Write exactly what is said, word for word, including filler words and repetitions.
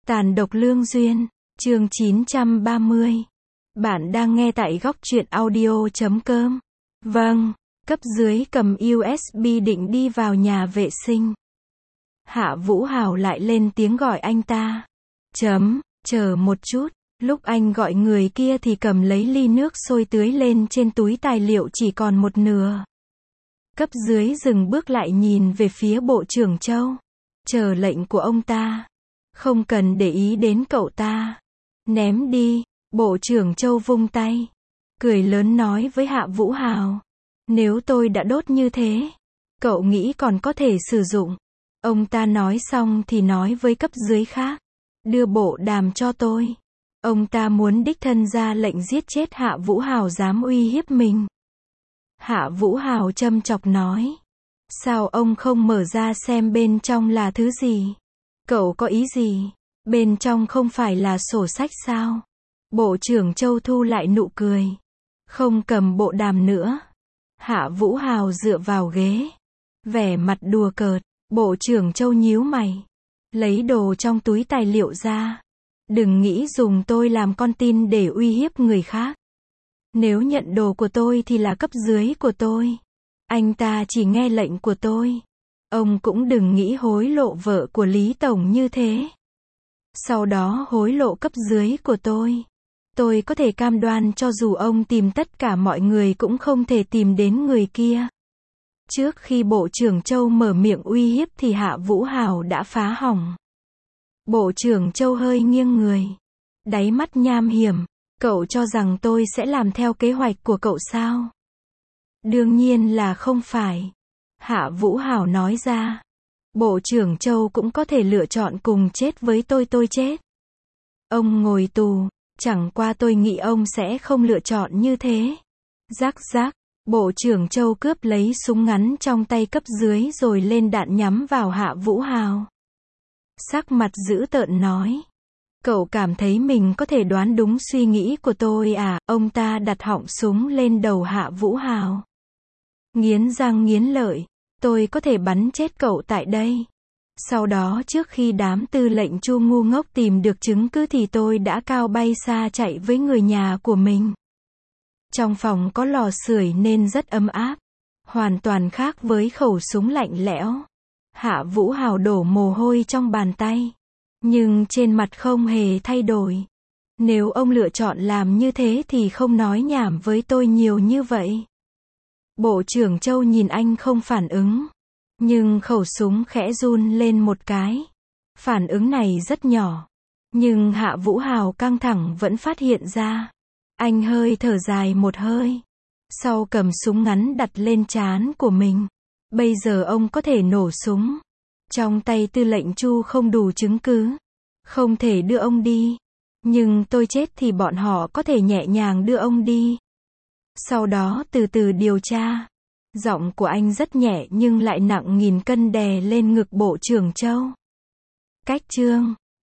Tàn độc lương duyên, chương chín trăm ba mươi. Bạn đang nghe tại góc truyện audio chấm com. Vâng, cấp dưới cầm u ét bê định đi vào nhà vệ sinh. Hạ Vũ Hào lại lên tiếng gọi anh ta. Chấm, chờ một chút. Lúc anh gọi người kia thì cầm lấy ly nước sôi tưới lên trên túi tài liệu chỉ còn một nửa. Cấp dưới dừng bước lại nhìn về phía Bộ trưởng Châu. Chờ lệnh của ông ta. Không cần để ý đến cậu ta. Ném đi. Bộ trưởng Châu vung tay. Cười lớn nói với Hạ Vũ Hào. Nếu tôi đã đốt như thế, cậu nghĩ còn có thể sử dụng. Ông ta nói xong thì nói với cấp dưới khác. Đưa bộ đàm cho tôi. Ông ta muốn đích thân ra lệnh giết chết Hạ Vũ Hào dám uy hiếp mình. Hạ Vũ Hào châm chọc nói. Sao ông không mở ra xem bên trong là thứ gì? Cậu có ý gì? Bên trong không phải là sổ sách sao? Bộ trưởng Châu thu lại nụ cười. Không cầm bộ đàm nữa. Hạ Vũ Hào dựa vào ghế. Vẻ mặt đùa cợt. Bộ trưởng Châu nhíu mày. Lấy đồ trong túi tài liệu ra. Đừng nghĩ dùng tôi làm con tin để uy hiếp người khác. Nếu nhận đồ của tôi thì là cấp dưới của tôi. Anh ta chỉ nghe lệnh của tôi. Ông cũng đừng nghĩ hối lộ vợ của Lý Tổng như thế. Sau đó hối lộ cấp dưới của tôi. Tôi có thể cam đoan cho dù ông tìm tất cả mọi người cũng không thể tìm đến người kia. Trước khi Bộ trưởng Châu mở miệng uy hiếp thì Hạ Vũ Hào đã phá hỏng. Bộ trưởng Châu hơi nghiêng người. Đáy mắt nham hiểm. Cậu cho rằng tôi sẽ làm theo kế hoạch của cậu sao? Đương nhiên là không phải. Hạ Vũ Hào nói ra. Bộ trưởng Châu cũng có thể lựa chọn cùng chết với tôi tôi chết. Ông ngồi tù, chẳng qua tôi nghĩ ông sẽ không lựa chọn như thế. Rắc rắc, Bộ trưởng Châu cướp lấy súng ngắn trong tay cấp dưới rồi lên đạn nhắm vào Hạ Vũ Hào. Sắc mặt dữ tợn nói. Cậu cảm thấy mình có thể đoán đúng suy nghĩ của tôi à? Ông ta đặt họng súng lên đầu Hạ Vũ Hào. Nghiến răng nghiến lợi. Tôi có thể bắn chết cậu tại đây. Sau đó trước khi đám tư lệnh Chu ngu ngốc tìm được chứng cứ thì tôi đã cao bay xa chạy với người nhà của mình. Trong phòng có lò sưởi nên rất ấm áp. Hoàn toàn khác với khẩu súng lạnh lẽo. Hạ Vũ Hào đổ mồ hôi trong bàn tay. Nhưng trên mặt không hề thay đổi. Nếu ông lựa chọn làm như thế thì không nói nhảm với tôi nhiều như vậy. Bộ trưởng Châu nhìn anh không phản ứng. Nhưng khẩu súng khẽ run lên một cái. Phản ứng này rất nhỏ. Nhưng Hạ Vũ Hào căng thẳng vẫn phát hiện ra. Anh hơi thở dài một hơi. Sau cầm súng ngắn đặt lên trán của mình. Bây giờ ông có thể nổ súng. Trong tay tư lệnh Chu không đủ chứng cứ. Không thể đưa ông đi. Nhưng tôi chết thì bọn họ có thể nhẹ nhàng đưa ông đi. Sau đó từ từ điều tra. Giọng của anh rất nhẹ nhưng lại nặng nghìn cân đè lên ngực Bộ trưởng Châu. Cách chương